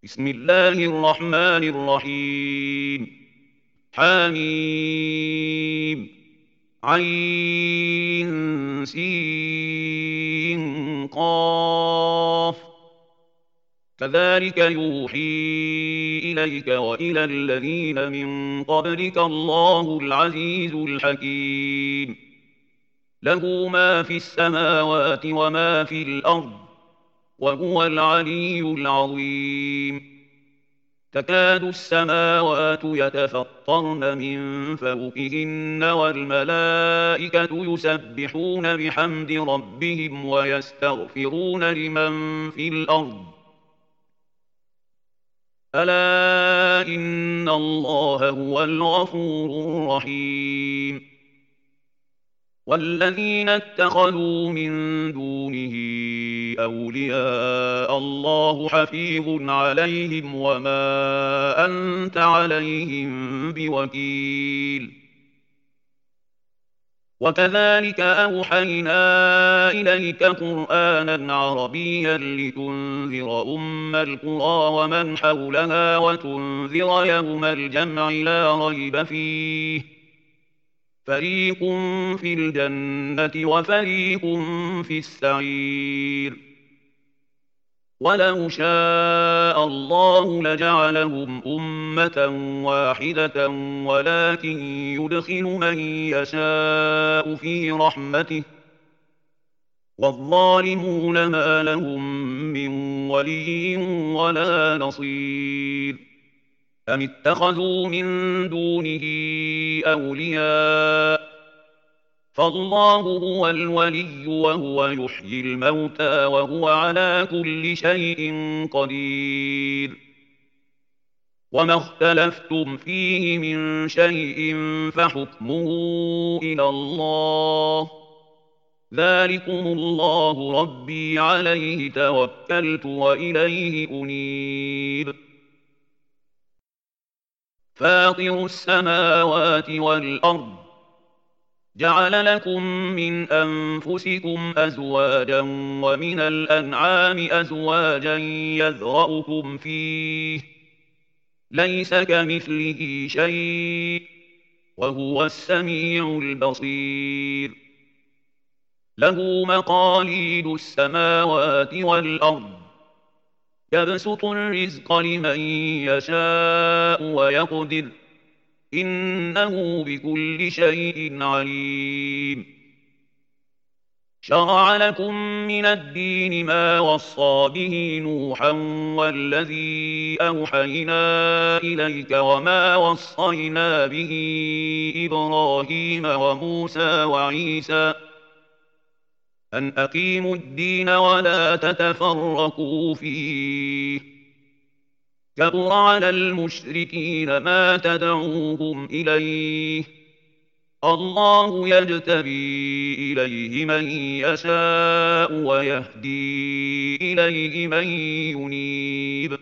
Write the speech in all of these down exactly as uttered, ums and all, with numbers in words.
بسم الله الرحمن الرحيم. حميم. عين سين قاف. كذلك يوحي إليك وإلى الذين من قبلك الله العزيز الحكيم. له ما في السماوات وما في الأرض، وهو العلي العظيم. تكاد السماوات يتفطرن من فوقهن والملائكة يسبحون بحمد ربهم ويستغفرون لمن في الأرض، ألا إن الله هو الغفور الرحيم. والذين اتخذوا من دونه أولياء الله حفيظ عليهم وما أنت عليهم بوكيل. وكذلك أوحينا إليك قرآنا عربيا لتنذر أم القرى ومن حولها وتنذر يوم الجمع لا ريب فيه، فريق في الجنة وفريق في السعير. ولو شاء الله لجعلهم أمة واحدة ولكن يدخل من يشاء في رحمته، والظالمون ما لهم من ولي ولا نصير. أم اتخذوا من دونه أولياء، فالله هو الولي وهو يحيي الموتى وهو على كل شيء قدير. وما اختلفتم فيه من شيء فحكمه إلى الله، ذلكم الله ربي عليه توكلت وإليه أنيب. فاطر السماوات والأرض، جعل لكم من أنفسكم أزواجا ومن الأنعام أزواجا يذرأكم فيه، ليس كمثله شيء وهو السميع البصير. له مقاليد السماوات والأرض، يبسط الرزق لمن يشاء ويقدر، إنه بكل شيء عليم. شرع لكم من الدين ما وصى به نوحا والذي أوحينا إليك وما وصينا به إبراهيم وموسى وعيسى، أن أقيموا الدين ولا تتفرقوا فيه، كبر على المشركين ما تدعوهم إليه، الله يجتبي إليه من يشاء ويهدي إليه من ينيب.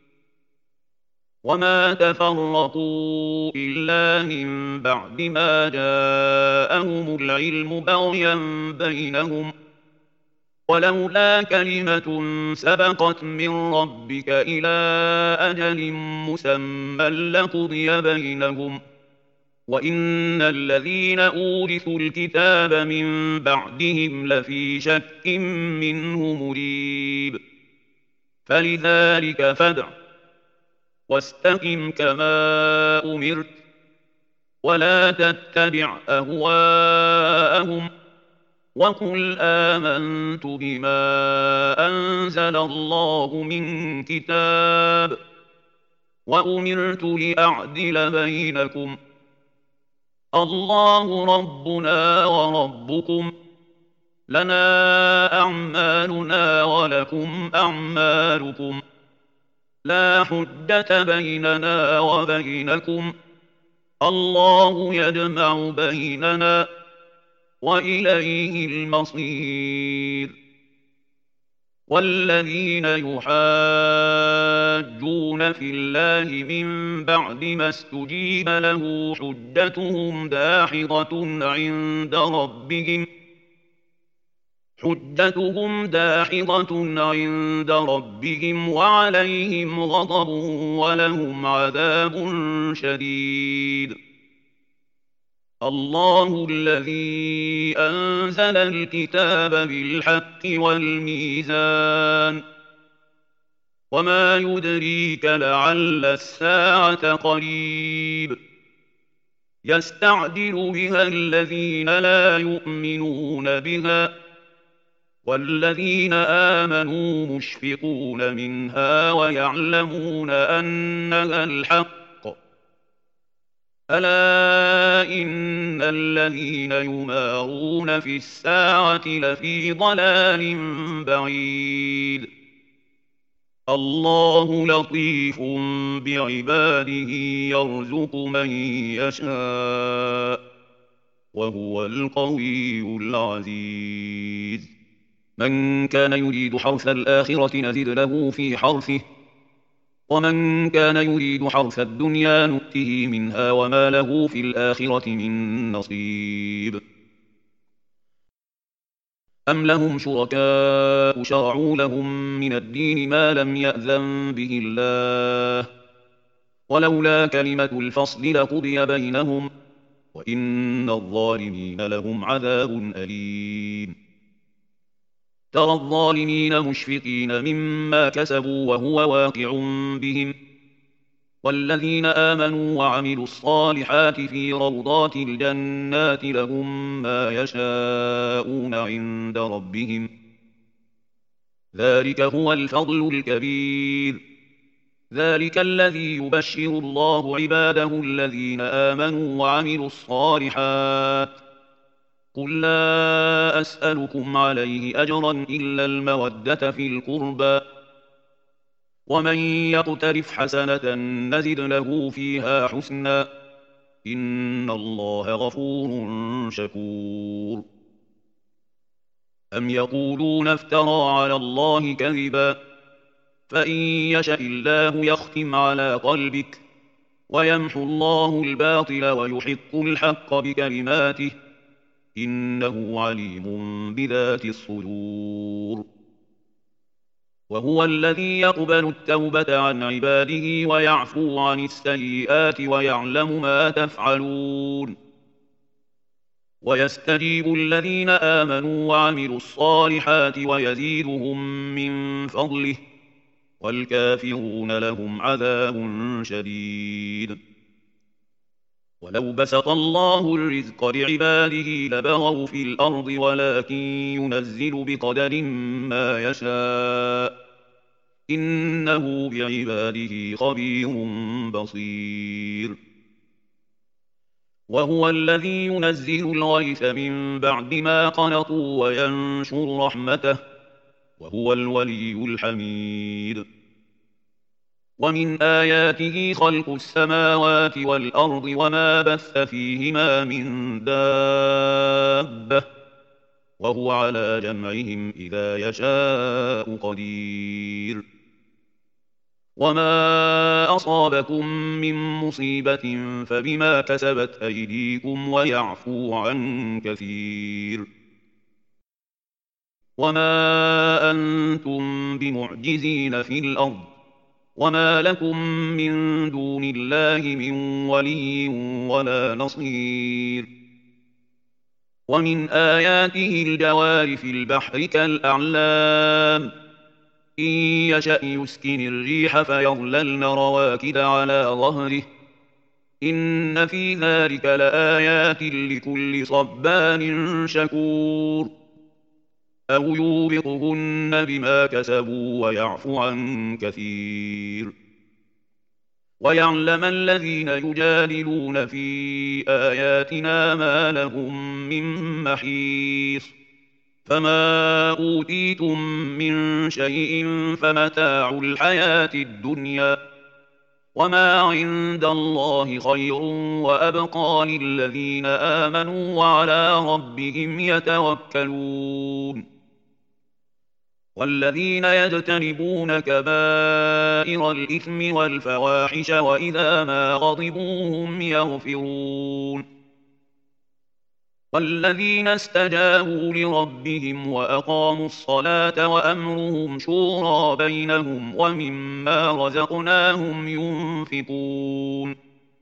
وما تفرقوا إلا من بعد ما جاءهم العلم بغيا بينهم، ولولا كلمة سبقت من ربك إلى أجل مسمى لقضي بينهم، وإن الذين أورثوا الكتاب من بعدهم لفي شك منه مريب. فلذلك فادع واستقم كما أمرت، ولا تتبع أهواءهم، وقل آمنت بما أنزل الله من كتاب، وأمرت لأعدل بينكم، الله ربنا وربكم، لنا أعمالنا ولكم أعمالكم، لا حجة بيننا وبينكم، الله يجمع بيننا وإليه المصير. والذين يحاجون في الله من بعد ما استجيب له حجتهم داحضة عند ربهم، حجتهم داحضة عند ربهم وعليهم غضب ولهم عذاب شديد. الله الذي أنزل الكتاب بالحق والميزان وما يدريك لعل الساعة قريب يستعجل بها الذين لا يؤمنون بها والذين آمنوا مشفقون منها ويعلمون أنها الحق ألا إن الذين يمارون في الساعة لفي ضلال بعيد. الله لطيف بعباده يرزق من يشاء وهو القوي العزيز. من كان يريد حرث الآخرة نزد له في حرثه ومن كان يريد حرث الدنيا نؤته منها وما له في الآخرة من نصيب. أم لهم شركاء شرعوا لهم من الدين ما لم يأذن به الله ولولا كلمة الفصل لقضي بينهم وإن الظالمين لهم عذاب أليم. ترى الظالمين مشفقين مما كسبوا وهو واقع بهم والذين آمنوا وعملوا الصالحات في روضات الجنات لهم ما يشاءون عند ربهم ذلك هو الفضل الكبير. ذلك الذي يبشر الله عباده الذين آمنوا وعملوا الصالحات قل لا أسألكم عليه أجرا إلا المودة في القربى ومن يقترف حسنة نزد له فيها حسنا إن الله غفور شكور. أم يقولون افترى على الله كذبا فإن يشأ الله يختم على قلبك ويمحو الله الباطل ويحق الحق بكلماته إنه عليم بذات الصدور. وهو الذي يقبل التوبة عن عباده ويعفو عن السيئات ويعلم ما تفعلون ويستجيب الذين آمنوا وعملوا الصالحات ويزيدهم من فضله والكافرون لهم عذاب شديد. ولو بسط الله الرزق لعباده لبغوا في الأرض ولكن ينزل بقدر ما يشاء إنه بعباده خبير بصير. وهو الذي ينزل الغيث من بعد ما قنطوا وينشر رحمته وهو الولي الحميد. ومن آياته خلق السماوات والأرض وما بث فيهما من دابة وهو على جمعهم إذا يشاء قدير. وما أصابكم من مصيبة فبما كسبت أيديكم ويعفو عن كثير. وما أنتم بمعجزين في الأرض وما لكم من دون الله من ولي ولا نصير. ومن آياته الجوار في البحر كالأعلام إن يشأ يسكن الريح فيظللن رواكد على ظهره إن في ذلك لآيات لكل صبار شكور. أو يوبقهن بما كسبوا ويعفو عن كثير. ويعلم الذين يجادلون في آياتنا ما لهم من محيص. فما أوتيتم من شيء فمتاع الحياة الدنيا وما عند الله خير وأبقى للذين آمنوا وعلى ربهم يتوكلون. والذين يجتنبون كبائر الإثم والفواحش وإذا ما غضبوا هم يغفرون. والذين استجابوا لربهم وأقاموا الصلاة وأمرهم شورى بينهم ومما رزقناهم ينفقون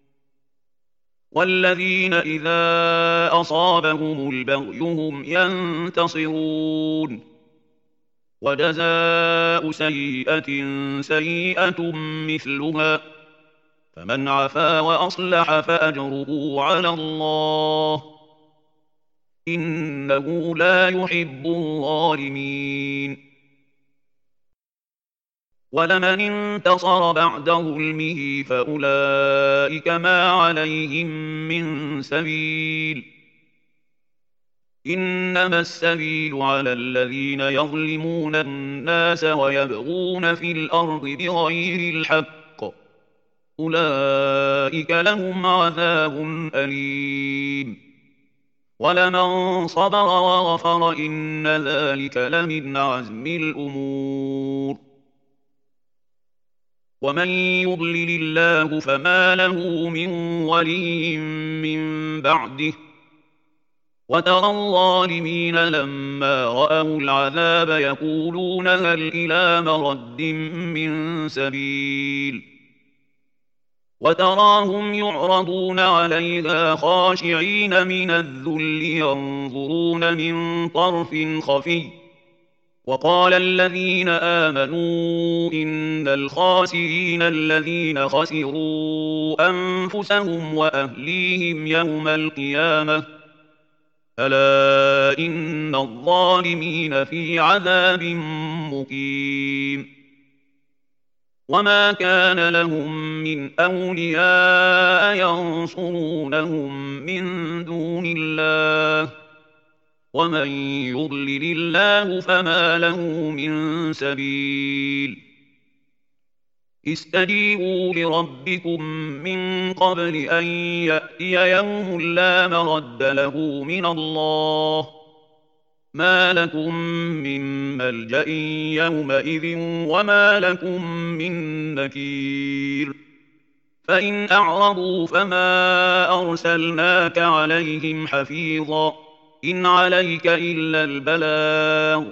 والذين إذا أصابهم البغي هم ينتصرون وجزاء سيئة سيئة مثلها فمن عفا وأصلح فأجره على الله إنه لا يحب الظالمين ولمن انتصر بعد ظلمه فأولئك ما عليهم من سبيل إنما السبيل على الذين يظلمون الناس ويبغون في الأرض بغير الحق أولئك لهم عذاب أليم ولمن صبر وغفر إن ذلك لمن عزم الأمور ومن يضلل الله فما له من ولي من بعده وترى الظالمين لما رأوا العذاب يقولون هل إلى مرد من سبيل وتراهم يعرضون عليها خاشعين من الذل ينظرون من طرف خفي وقال الذين آمنوا إن الخاسرين الذين خسروا أنفسهم وأهليهم يوم القيامة ألا إن الظالمين في عذاب مقيم وما كان لهم من أولياء ينصرونهم من دون الله ومن يضلل الله فما له من سبيل استجيبوا لربكم من قبل أن يأتي يوم لا مرد له من الله ما لكم من ملجأ يومئذ وما لكم من نكير فإن أعرضوا فما أرسلناك عليهم حفيظا إن عليك إلا البلاغ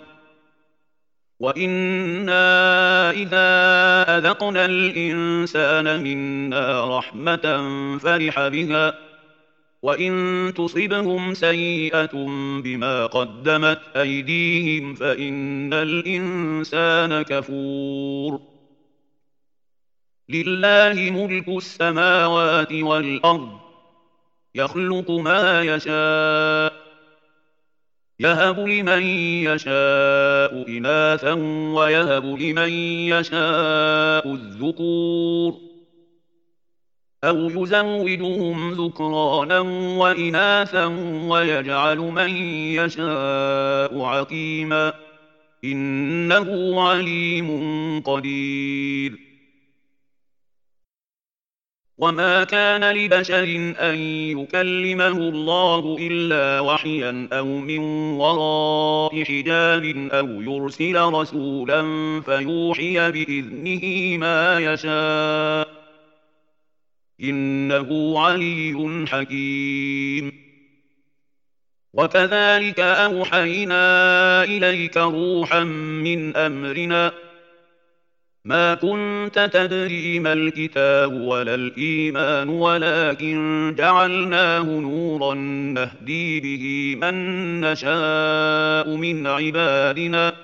وإنا إذا أذقنا الإنسان منا رحمة فرح بها وإن تصبهم سيئة بما قدمت أيديهم فإن الإنسان كفور لله ملك السماوات والأرض يخلق ما يشاء يهب لمن يشاء إناثا ويهب لمن يشاء الذكور أو يزوجهم ذكرانا وإناثا ويجعل من يشاء عقيما إنه عليم قدير وما كان لبشر أن يكلمه الله إلا وحيا أو من وراء حجاب أو يرسل رسولا فيوحي بإذنه ما يشاء إنه علي حكيم وكذلك أوحينا إليك روحا من أمرنا ما كنت تدري ما الكتاب ولا الإيمان ولكن جعلناه نورا نهدي به من نشاء من عبادنا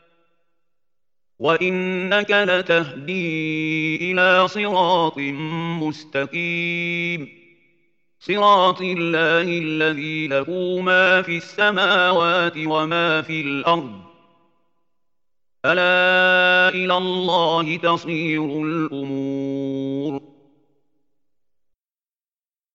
وإنك لتهدي إلى صراط مستقيم صراط الله الذي له ما في السماوات وما في الأرض ألا إلى الله تصير الأمور